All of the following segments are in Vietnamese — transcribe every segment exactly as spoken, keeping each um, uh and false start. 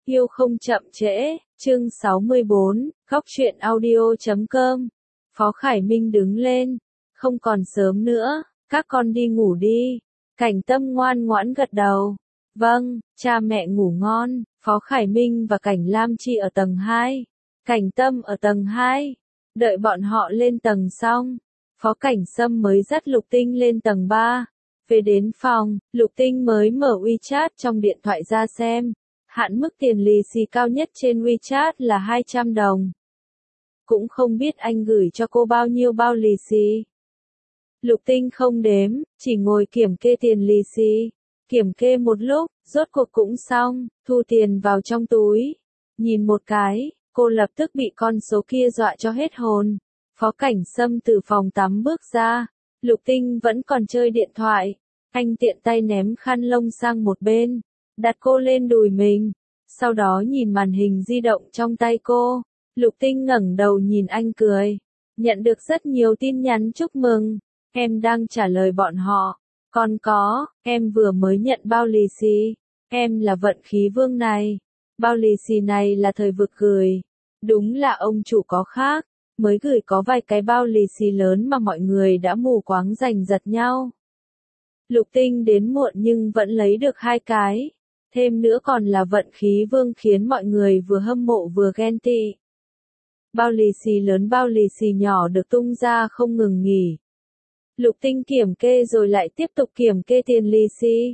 Yêu không chậm trễ, chương sáu mươi bốn, góc truyện audio chấm com. Phó Khải Minh đứng lên, không còn sớm nữa, các con đi ngủ đi. Cảnh Tâm ngoan ngoãn gật đầu. Vâng, cha mẹ ngủ ngon. Phó Khải Minh và Cảnh Lam Chi ở tầng hai, Cảnh Tâm ở tầng hai. Đợi bọn họ lên tầng xong, Phó Cảnh Sâm mới dắt Lục Tinh lên tầng ba. Về đến phòng, Lục Tinh mới mở WeChat trong điện thoại ra xem. Hạn mức tiền lì xì cao nhất trên WeChat là hai trăm đồng. Cũng không biết anh gửi cho cô bao nhiêu bao lì xì. Lục Tinh không đếm, chỉ ngồi kiểm kê tiền lì xì. Kiểm kê một lúc, rốt cuộc cũng xong, thu tiền vào trong túi. Nhìn một cái, cô lập tức bị con số kia dọa cho hết hồn. Phó Cảnh Sâm từ phòng tắm bước ra. Lục Tinh vẫn còn chơi điện thoại. Anh tiện tay ném khăn lông sang một bên, đặt cô lên đùi mình. Sau đó nhìn màn hình di động trong tay cô. Lục Tinh ngẩng đầu nhìn anh cười. Nhận được rất nhiều tin nhắn chúc mừng. Em đang trả lời bọn họ. Còn có, em vừa mới nhận bao lì xì. Em là vận khí vương này. Bao lì xì này là thời vực gửi. Đúng là ông chủ có khác. Mới gửi có vài cái bao lì xì lớn mà mọi người đã mù quáng giành giật nhau. Lục Tinh đến muộn nhưng vẫn lấy được hai cái. Thêm nữa còn là vận khí vương khiến mọi người vừa hâm mộ vừa ghen tị. Bao lì xì lớn bao lì xì nhỏ được tung ra không ngừng nghỉ. Lục Tinh kiểm kê rồi lại tiếp tục kiểm kê tiền lì xì.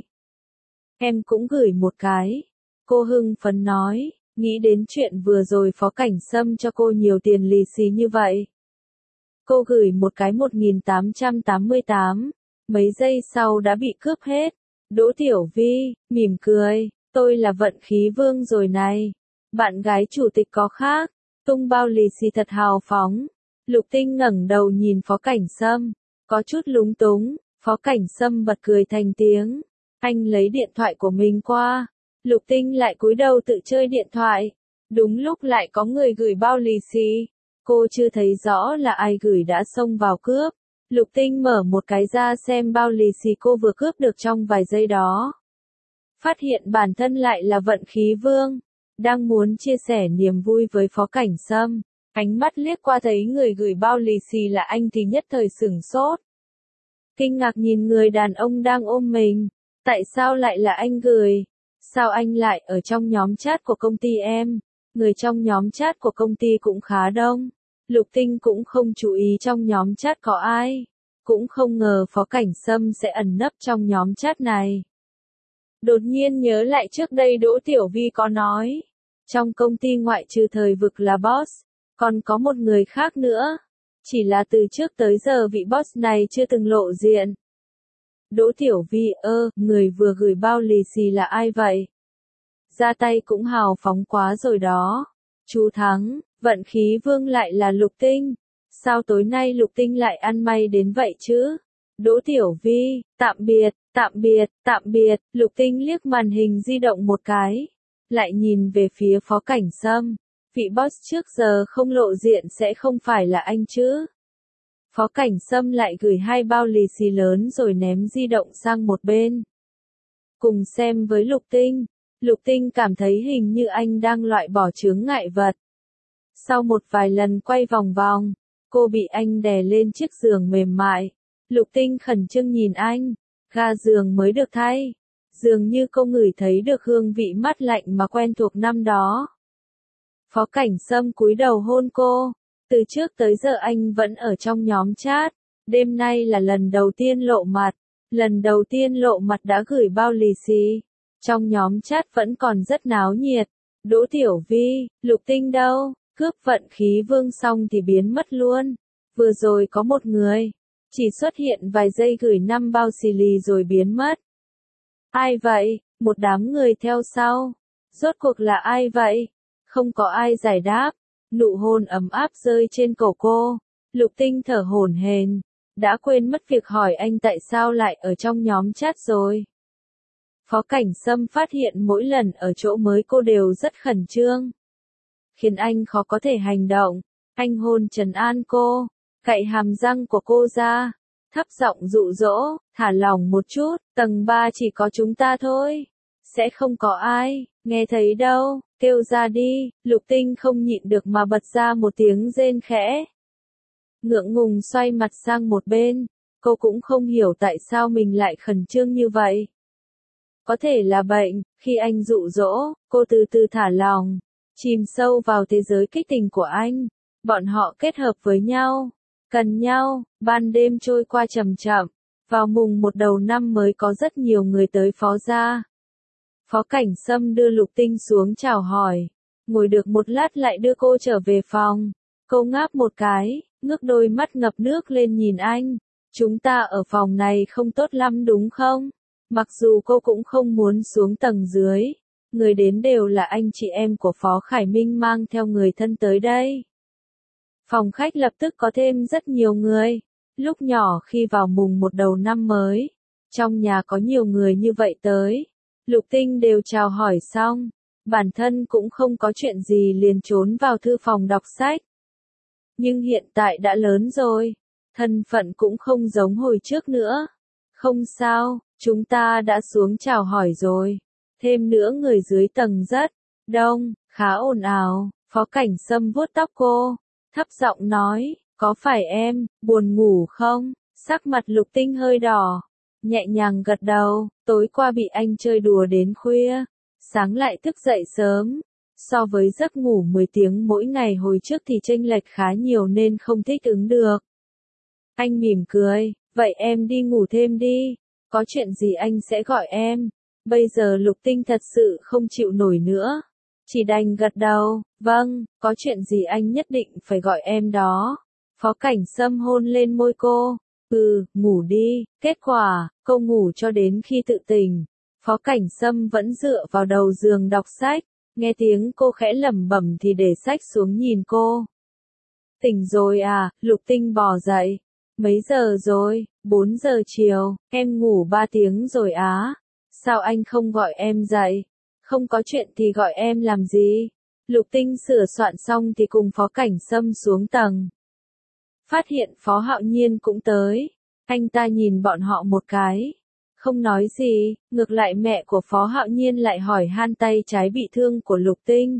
Em cũng gửi một cái. Cô hưng phấn nói, nghĩ đến chuyện vừa rồi Phó Cảnh Sâm cho cô nhiều tiền lì xì như vậy. Cô gửi một cái một nghìn tám trăm tám mươi tám. Mấy giây sau đã bị cướp hết. Đỗ Tiểu Vi, mỉm cười, tôi là vận khí vương rồi này. Bạn gái chủ tịch có khác, tung bao lì xì thật hào phóng. Lục Tinh ngẩng đầu nhìn Phó Cảnh Sâm, có chút lúng túng. Phó Cảnh Sâm bật cười thành tiếng. Anh lấy điện thoại của mình qua. Lục Tinh lại cúi đầu tự chơi điện thoại. Đúng lúc lại có người gửi bao lì xì. Cô chưa thấy rõ là ai gửi đã xông vào cướp. Lục Tinh mở một cái ra xem bao lì xì cô vừa cướp được trong vài giây đó. Phát hiện bản thân lại là vận khí vương. Đang muốn chia sẻ niềm vui với Phó Cảnh Sâm. Ánh mắt liếc qua thấy người gửi bao lì xì là anh thì nhất thời sửng sốt. Kinh ngạc nhìn người đàn ông đang ôm mình. Tại sao lại là anh gửi? Sao anh lại ở trong nhóm chat của công ty em? Người trong nhóm chat của công ty cũng khá đông. Lục Tinh cũng không chú ý trong nhóm chat có ai. Cũng không ngờ Phó Cảnh Sâm sẽ ẩn nấp trong nhóm chat này. Đột nhiên nhớ lại trước đây Đỗ Tiểu Vi có nói. Trong công ty ngoại trừ thời vực là boss, còn có một người khác nữa. Chỉ là từ trước tới giờ vị boss này chưa từng lộ diện. Đỗ Tiểu Vi ơ, người vừa gửi bao lì xì là ai vậy? Ra tay cũng hào phóng quá rồi đó. Chú Thắng, vận khí vương lại là Lục Tinh. Sao tối nay Lục Tinh lại ăn may đến vậy chứ? Đỗ Tiểu Vi, tạm biệt, tạm biệt, tạm biệt. Lục Tinh liếc màn hình di động một cái. Lại nhìn về phía Phó Cảnh Sâm. Vị boss trước giờ không lộ diện sẽ không phải là anh chứ? Phó Cảnh Sâm lại gửi hai bao lì xì lớn rồi ném di động sang một bên. Cùng xem với Lục Tinh. Lục Tinh cảm thấy hình như anh đang loại bỏ chướng ngại vật. Sau một vài lần quay vòng vòng, cô bị anh đè lên chiếc giường mềm mại. Lục Tinh khẩn trương nhìn anh. Ga giường mới được thay. Dường như cô ngửi thấy được hương vị mát lạnh mà quen thuộc năm đó. Phó Cảnh Sâm cúi đầu hôn cô. Từ trước tới giờ anh vẫn ở trong nhóm chat. Đêm nay là lần đầu tiên lộ mặt. Lần đầu tiên lộ mặt đã gửi bao lì xì. Trong nhóm chat vẫn còn rất náo nhiệt. Đỗ Tiểu Vi, Lục Tinh đâu? Cướp vận khí vương xong thì biến mất luôn. Vừa rồi có một người. Chỉ xuất hiện vài giây gửi năm bao xì lì rồi biến mất. Ai vậy? Một đám người theo sau. Rốt cuộc là ai vậy? Không có ai giải đáp. Nụ hôn ấm áp rơi trên cổ cô. Lục Tinh thở hổn hển. Đã quên mất việc hỏi anh tại sao lại ở trong nhóm chat rồi. Phó Cảnh Sâm phát hiện mỗi lần ở chỗ mới cô đều rất khẩn trương. Khiến anh khó có thể hành động. Anh hôn trấn an cô. Cạy hàm răng của cô ra. Thấp giọng dụ dỗ. Thả lỏng một chút. Tầng ba chỉ có chúng ta thôi. Sẽ không có ai. Nghe thấy đâu. kêu ra đi, Lục Tinh không nhịn được mà bật ra một tiếng rên khẽ. Ngượng ngùng xoay mặt sang một bên, cô cũng không hiểu tại sao mình lại khẩn trương như vậy. Có thể là bệnh, khi anh dụ dỗ, cô từ từ thả lòng, chìm sâu vào thế giới kích tình của anh. Bọn họ kết hợp với nhau, cần nhau, ban đêm trôi qua chậm chậm. Vào mùng một đầu năm mới có rất nhiều người tới Phó gia. Phó Cảnh Sâm đưa Lục Tinh xuống chào hỏi, ngồi được một lát lại đưa cô trở về phòng. Cô ngáp một cái, ngước đôi mắt ngập nước lên nhìn anh. Chúng ta ở phòng này không tốt lắm đúng không? Mặc dù cô cũng không muốn xuống tầng dưới, người đến đều là anh chị em của Phó Khải Minh mang theo người thân tới đây. Phòng khách lập tức có thêm rất nhiều người. Lúc nhỏ khi vào mùng một đầu năm mới, trong nhà có nhiều người như vậy tới, Lục Tinh đều chào hỏi xong, bản thân cũng không có chuyện gì liền trốn vào thư phòng đọc sách. Nhưng hiện tại đã lớn rồi, thân phận cũng không giống hồi trước nữa. Không sao, chúng ta đã xuống chào hỏi rồi. Thêm nữa người dưới tầng rất đông, khá ồn ào. Phó Cảnh Sâm vuốt tóc cô, thấp giọng nói, có phải em buồn ngủ không? Sắc mặt Lục Tinh hơi đỏ, nhẹ nhàng gật đầu, tối qua bị anh chơi đùa đến khuya, sáng lại thức dậy sớm. So với giấc ngủ mười tiếng mỗi ngày hồi trước thì chênh lệch khá nhiều nên không thích ứng được. Anh mỉm cười, vậy em đi ngủ thêm đi, có chuyện gì anh sẽ gọi em. Bây giờ Lục Tinh thật sự không chịu nổi nữa, chỉ đành gật đầu, vâng, có chuyện gì anh nhất định phải gọi em đó. Phó Cảnh Sâm hôn lên môi cô, ừ, ngủ đi, kết quả, cô ngủ cho đến khi tự tỉnh. Phó Cảnh Sâm vẫn dựa vào đầu giường đọc sách, nghe tiếng cô khẽ lẩm bẩm thì để sách xuống nhìn cô. Tỉnh rồi à, Lục Tinh bò dậy. Mấy giờ rồi? Bốn giờ chiều, em ngủ ba tiếng rồi á. Sao anh không gọi em dậy? Không có chuyện thì gọi em làm gì? Lục Tinh sửa soạn xong thì cùng Phó Cảnh Sâm xuống tầng. Phát hiện Phó Hạo Nhiên cũng tới. Anh ta nhìn bọn họ một cái, không nói gì, ngược lại mẹ của Phó Hạo Nhiên lại hỏi han tay trái bị thương của Lục Tinh.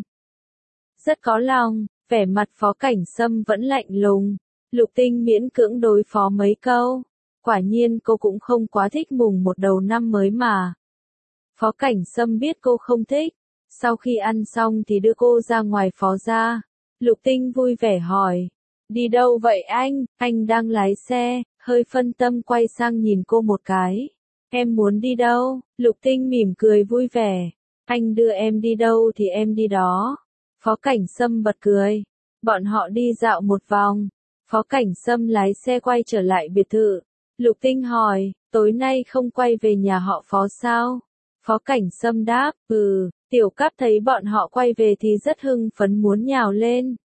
Rất có lòng, vẻ mặt Phó Cảnh Sâm vẫn lạnh lùng. Lục Tinh miễn cưỡng đối phó mấy câu. Quả nhiên cô cũng không quá thích mùng một đầu năm mới mà. Phó Cảnh Sâm biết cô không thích. Sau khi ăn xong thì đưa cô ra ngoài Phó gia. Lục Tinh vui vẻ hỏi. Đi đâu vậy anh? Anh đang lái xe, hơi phân tâm quay sang nhìn cô một cái. Em muốn đi đâu? Lục Tinh mỉm cười vui vẻ. Anh đưa em đi đâu thì em đi đó. Phó Cảnh Sâm bật cười. Bọn họ đi dạo một vòng. Phó Cảnh Sâm lái xe quay trở lại biệt thự. Lục Tinh hỏi, tối nay không quay về nhà họ Phó sao? Phó Cảnh Sâm đáp, ừ, Tiểu Cáp thấy bọn họ quay về thì rất hưng phấn muốn nhào lên.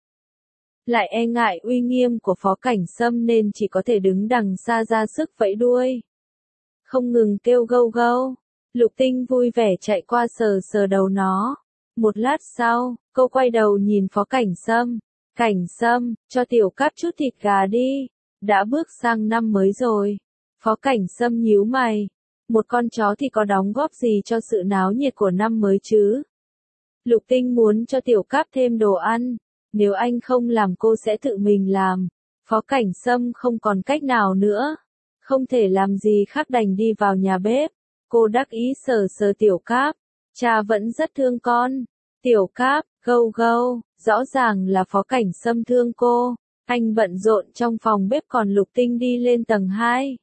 Lại e ngại uy nghiêm của Phó Cảnh Sâm nên chỉ có thể đứng đằng xa ra sức vẫy đuôi. Không ngừng kêu gâu gâu. Lục Tinh vui vẻ chạy qua sờ sờ đầu nó. Một lát sau, cô quay đầu nhìn Phó Cảnh Sâm. Cảnh Sâm, cho Tiểu Cáp chút thịt gà đi. Đã bước sang năm mới rồi. Phó Cảnh Sâm nhíu mày. Một con chó thì có đóng góp gì cho sự náo nhiệt của năm mới chứ? Lục Tinh muốn cho Tiểu Cáp thêm đồ ăn. Nếu anh không làm cô sẽ tự mình làm. Phó Cảnh Sâm không còn cách nào nữa. Không thể làm gì khác đành đi vào nhà bếp. Cô đắc ý sờ sờ Tiểu Cáp. Cha vẫn rất thương con. Tiểu Cáp, gâu gâu, rõ ràng là Phó Cảnh Sâm thương cô. Anh bận rộn trong phòng bếp còn Lục Tinh đi lên tầng hai.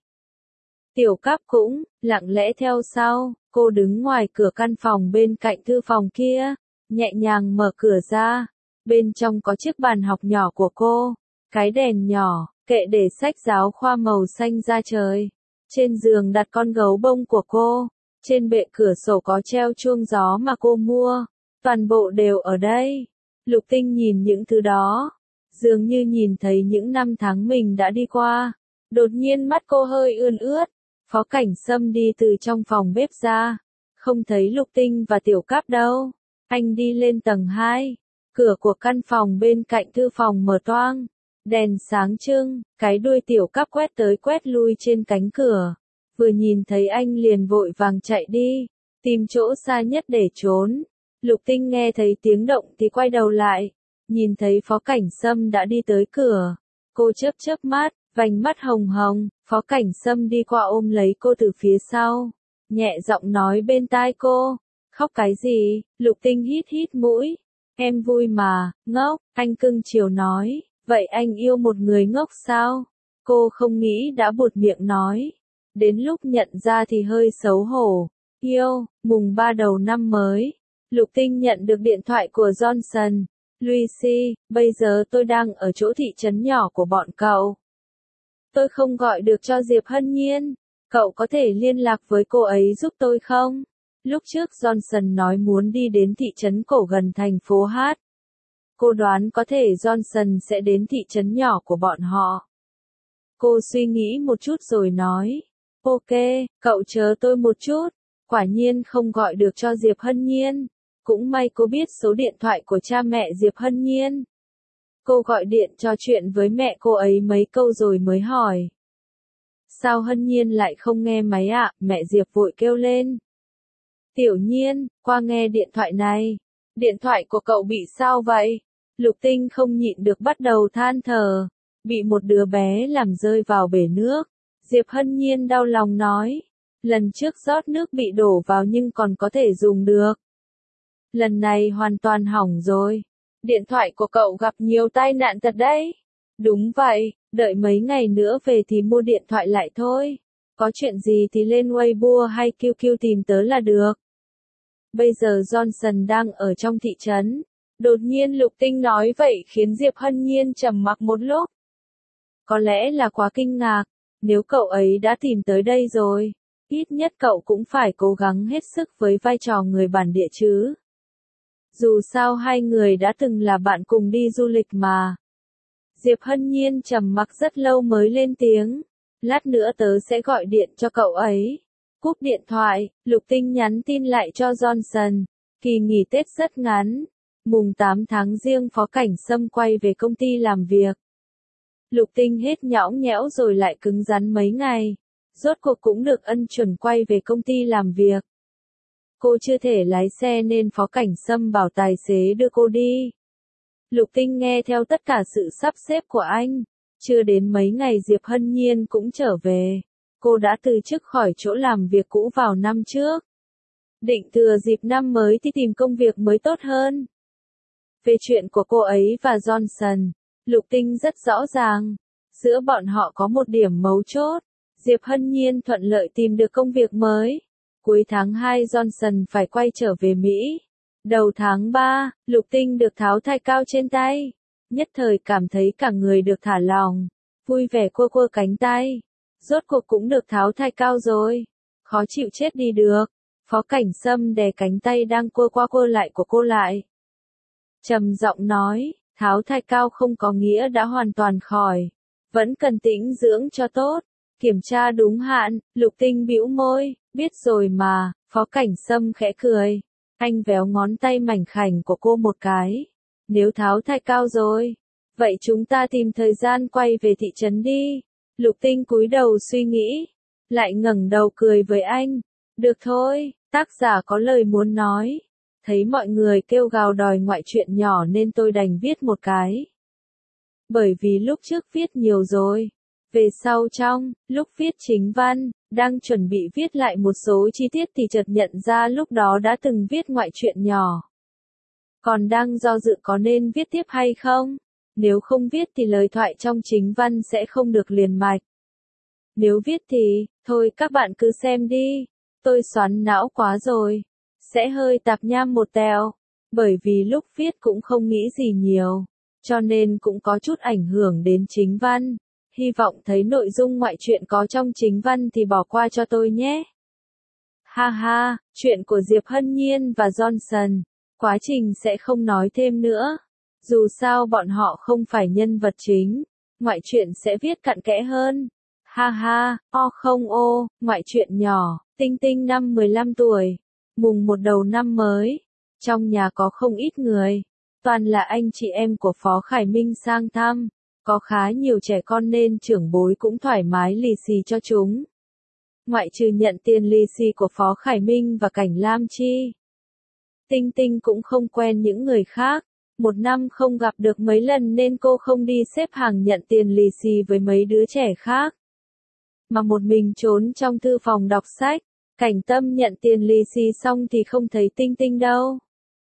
Tiểu Cáp cũng, lặng lẽ theo sau, cô đứng ngoài cửa căn phòng bên cạnh thư phòng kia, nhẹ nhàng mở cửa ra. Bên trong có chiếc bàn học nhỏ của cô, cái đèn nhỏ, kệ để sách giáo khoa màu xanh da trời. Trên giường đặt con gấu bông của cô, trên bệ cửa sổ có treo chuông gió mà cô mua, toàn bộ đều ở đây. Lục Tinh nhìn những thứ đó, dường như nhìn thấy những năm tháng mình đã đi qua. Đột nhiên mắt cô hơi ươn ướt. Phó Cảnh Sâm đi từ trong phòng bếp ra, không thấy Lục Tinh và Tiểu Cáp đâu. Anh đi lên tầng hai, cửa của căn phòng bên cạnh thư phòng mở toang, đèn sáng trưng, cái đuôi Tiểu Cáp quét tới quét lui trên cánh cửa. Vừa nhìn thấy anh liền vội vàng chạy đi, tìm chỗ xa nhất để trốn. Lục Tinh nghe thấy tiếng động thì quay đầu lại, nhìn thấy Phó Cảnh Sâm đã đi tới cửa. Cô chớp chớp mắt, vành mắt hồng hồng, Phó Cảnh Sâm đi qua ôm lấy cô từ phía sau, nhẹ giọng nói bên tai cô, khóc cái gì? Lục Tinh hít hít mũi, em vui mà, ngốc, anh cưng chiều nói, vậy anh yêu một người ngốc sao? Cô không nghĩ đã buột miệng nói, đến lúc nhận ra thì hơi xấu hổ, yêu, mùng ba đầu năm mới. Lục Tinh nhận được điện thoại của Johnson. Lucy, bây giờ tôi đang ở chỗ thị trấn nhỏ của bọn cậu. Tôi không gọi được cho Diệp Hân Nhiên. Cậu có thể liên lạc với cô ấy giúp tôi không? Lúc trước Johnson nói muốn đi đến thị trấn cổ gần thành phố Hát. Cô đoán có thể Johnson sẽ đến thị trấn nhỏ của bọn họ. Cô suy nghĩ một chút rồi nói. Ok, cậu chờ tôi một chút. Quả nhiên không gọi được cho Diệp Hân Nhiên. Cũng may cô biết số điện thoại của cha mẹ Diệp Hân Nhiên. Cô gọi điện trò chuyện với mẹ cô ấy mấy câu rồi mới hỏi. Sao Hân Nhiên lại không nghe máy ạ? À? Mẹ Diệp vội kêu lên. Tiểu Nhiên, qua nghe điện thoại này. Điện thoại của cậu bị sao vậy? Lục Tinh không nhịn được bắt đầu than thở. Bị một đứa bé làm rơi vào bể nước. Diệp Hân Nhiên đau lòng nói. Lần trước rót nước bị đổ vào nhưng còn có thể dùng được. Lần này hoàn toàn hỏng rồi. Điện thoại của cậu gặp nhiều tai nạn thật đấy. Đúng vậy, đợi mấy ngày nữa về thì mua điện thoại lại thôi. Có chuyện gì thì lên Weibo hay quy quy tìm tớ là được. Bây giờ Johnson đang ở trong thị trấn. Đột nhiên Lục Tinh nói vậy khiến Diệp Hân Nhiên trầm mặc một lúc. Có lẽ là quá kinh ngạc. Nếu cậu ấy đã tìm tới đây rồi, ít nhất cậu cũng phải cố gắng hết sức với vai trò người bản địa chứ. Dù sao hai người đã từng là bạn cùng đi du lịch mà. Diệp Hân Nhiên trầm mặc rất lâu mới lên tiếng. Lát nữa tớ sẽ gọi điện cho cậu ấy. Cúp điện thoại, Lục Tinh nhắn tin lại cho Johnson. Kỳ nghỉ Tết rất ngắn. Mùng tám tháng Giêng Phó Cảnh Sâm quay về công ty làm việc. Lục Tinh hết nhõng nhẽo rồi lại cứng rắn mấy ngày. Rốt cuộc cũng được ân chuẩn quay về công ty làm việc. Cô chưa thể lái xe nên Phó Cảnh Sâm bảo tài xế đưa cô đi. Lục Tinh nghe theo tất cả sự sắp xếp của anh. Chưa đến mấy ngày Diệp Hân Nhiên cũng trở về. Cô đã từ chức khỏi chỗ làm việc cũ vào năm trước. Định thừa dịp năm mới thì tìm công việc mới tốt hơn. Về chuyện của cô ấy và Johnson, Lục Tinh rất rõ ràng. Giữa bọn họ có một điểm mấu chốt. Diệp Hân Nhiên thuận lợi tìm được công việc mới. Cuối tháng hai Johnson phải quay trở về Mỹ. Đầu tháng ba, Lục Tinh được tháo thai cao trên tay. Nhất thời cảm thấy cả người được thả lỏng. Vui vẻ quơ quơ cánh tay. Rốt cuộc cũng được tháo thai cao rồi. Khó chịu chết đi được. Phó Cảnh Sâm đè cánh tay đang quơ qua quơ lại của cô lại. Trầm giọng nói, tháo thai cao không có nghĩa đã hoàn toàn khỏi. Vẫn cần tĩnh dưỡng cho tốt. Kiểm tra đúng hạn, Lục Tinh bĩu môi, biết rồi mà, Phó Cảnh Sâm khẽ cười. Anh véo ngón tay mảnh khảnh của cô một cái. Nếu tháo thai cao rồi, vậy chúng ta tìm thời gian quay về thị trấn đi. Lục Tinh cúi đầu suy nghĩ, lại ngẩng đầu cười với anh. Được thôi, tác giả có lời muốn nói. Thấy mọi người kêu gào đòi ngoại truyện nhỏ nên tôi đành viết một cái. Bởi vì lúc trước viết nhiều rồi. Về sau trong, lúc viết chính văn, đang chuẩn bị viết lại một số chi tiết thì chợt nhận ra lúc đó đã từng viết ngoại truyện nhỏ. Còn đang do dự có nên viết tiếp hay không? Nếu không viết thì lời thoại trong chính văn sẽ không được liền mạch. Nếu viết thì, thôi các bạn cứ xem đi. Tôi xoắn não quá rồi. Sẽ hơi tạp nham một tẹo. Bởi vì lúc viết cũng không nghĩ gì nhiều. Cho nên cũng có chút ảnh hưởng đến chính văn. Hy vọng thấy nội dung ngoại truyện có trong chính văn thì bỏ qua cho tôi nhé. Ha ha, chuyện của Diệp Hân Nhiên và Johnson. Quá trình sẽ không nói thêm nữa. Dù sao bọn họ không phải nhân vật chính. Ngoại truyện sẽ viết cặn kẽ hơn. Ha ha, o không ô, ngoại truyện nhỏ, Tinh Tinh năm mười lăm tuổi. Mùng một đầu năm mới. Trong nhà có không ít người. Toàn là anh chị em của Phó Khải Minh sang thăm. Có khá nhiều trẻ con nên trưởng bối cũng thoải mái lì xì cho chúng. Ngoại trừ nhận tiền lì xì của Phó Khải Minh và Cảnh Lam Chi. Tinh Tinh cũng không quen những người khác. Một năm không gặp được mấy lần nên cô không đi xếp hàng nhận tiền lì xì với mấy đứa trẻ khác. Mà một mình trốn trong thư phòng đọc sách. Cảnh Tâm nhận tiền lì xì xong thì không thấy Tinh Tinh đâu.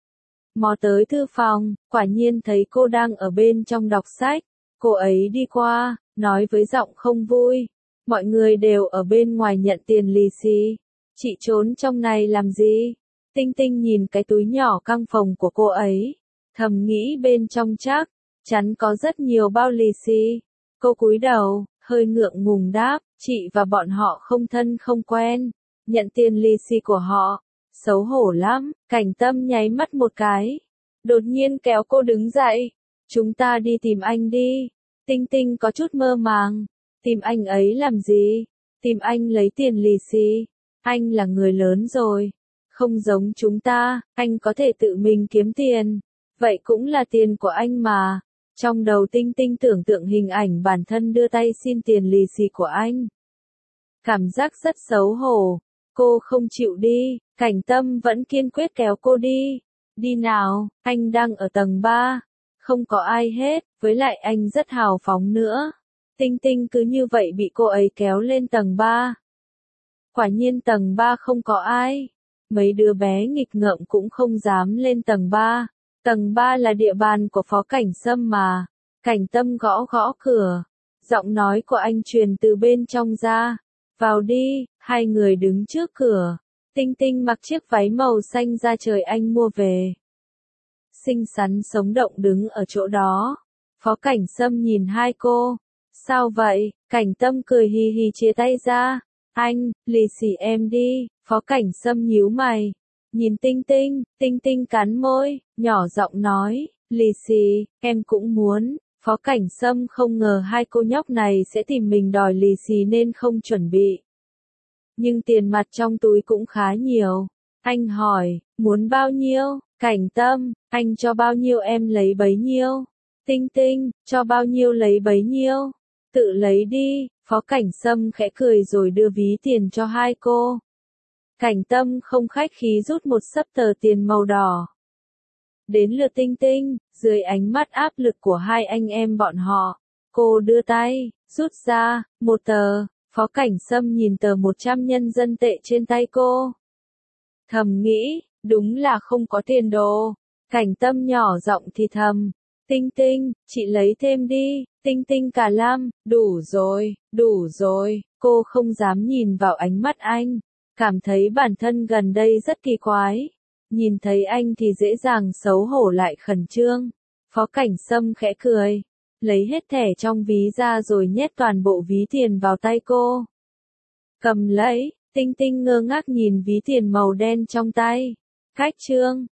Mò tới thư phòng, quả nhiên thấy cô đang ở bên trong đọc sách. Cô ấy đi qua, nói với giọng không vui. Mọi người đều ở bên ngoài nhận tiền lì xì. Chị trốn trong này làm gì? Tinh Tinh nhìn cái túi nhỏ căng phồng của cô ấy. Thầm nghĩ bên trong chắc chắn có rất nhiều bao lì xì. Cô cúi đầu, hơi ngượng ngùng đáp, chị và bọn họ không thân không quen. Nhận tiền lì xì của họ. Xấu hổ lắm. Cảnh Tâm nháy mắt một cái. Đột nhiên kéo cô đứng dậy. Chúng ta đi tìm anh đi. Tinh Tinh có chút mơ màng. Tìm anh ấy làm gì? Tìm anh lấy tiền lì xì. Anh là người lớn rồi. Không giống chúng ta, anh có thể tự mình kiếm tiền. Vậy cũng là tiền của anh mà. Trong đầu Tinh Tinh tưởng tượng hình ảnh bản thân đưa tay xin tiền lì xì của anh. Cảm giác rất xấu hổ. Cô không chịu đi. Cảnh Tâm vẫn kiên quyết kéo cô đi. Đi nào, anh đang ở tầng ba. Không có ai hết, với lại anh rất hào phóng nữa. Tinh Tinh cứ như vậy bị cô ấy kéo lên tầng ba. Quả nhiên tầng ba không có ai. Mấy đứa bé nghịch ngợm cũng không dám lên tầng ba. Tầng ba là địa bàn của Phó Cảnh Sâm mà. Cảnh Tâm gõ gõ cửa. Giọng nói của anh truyền từ bên trong ra. Vào đi, hai người đứng trước cửa. Tinh Tinh mặc chiếc váy màu xanh da trời anh mua về. Xinh xắn sống động đứng ở chỗ đó. Phó Cảnh Sâm nhìn hai cô. Sao vậy? Cảnh Tâm cười hì hì chia tay ra. Anh, lì xì em đi. Phó Cảnh Sâm nhíu mày. Nhìn Tinh Tinh, Tinh Tinh cắn môi, nhỏ giọng nói, lì xì, em cũng muốn. Phó Cảnh Sâm không ngờ hai cô nhóc này sẽ tìm mình đòi lì xì nên không chuẩn bị. Nhưng tiền mặt trong túi cũng khá nhiều. Anh hỏi, muốn bao nhiêu? Cảnh Tâm, anh cho bao nhiêu em lấy bấy nhiêu. Tinh Tinh, cho bao nhiêu lấy bấy nhiêu. Tự lấy đi. Phó Cảnh Sâm khẽ cười rồi đưa ví tiền cho hai cô. Cảnh Tâm không khách khí rút một xấp tờ tiền màu đỏ. Đến lượt Tinh Tinh, dưới ánh mắt áp lực của hai anh em bọn họ, cô đưa tay, rút ra, một tờ. Phó Cảnh Sâm nhìn tờ một trăm nhân dân tệ trên tay cô. Thầm nghĩ, đúng là không có tiền đồ. Cảnh Tâm nhỏ giọng thì thầm, Tinh Tinh, chị lấy thêm đi. Tinh Tinh cả lam, đủ rồi, đủ rồi. Cô không dám nhìn vào ánh mắt anh. Cảm thấy bản thân gần đây rất kỳ quái. Nhìn thấy anh thì dễ dàng xấu hổ lại khẩn trương. Phó Cảnh Sâm khẽ cười. Lấy hết thẻ trong ví ra rồi nhét toàn bộ ví tiền vào tay cô. Cầm lấy, Tinh Tinh ngơ ngác nhìn ví tiền màu đen trong tay. Khách trương,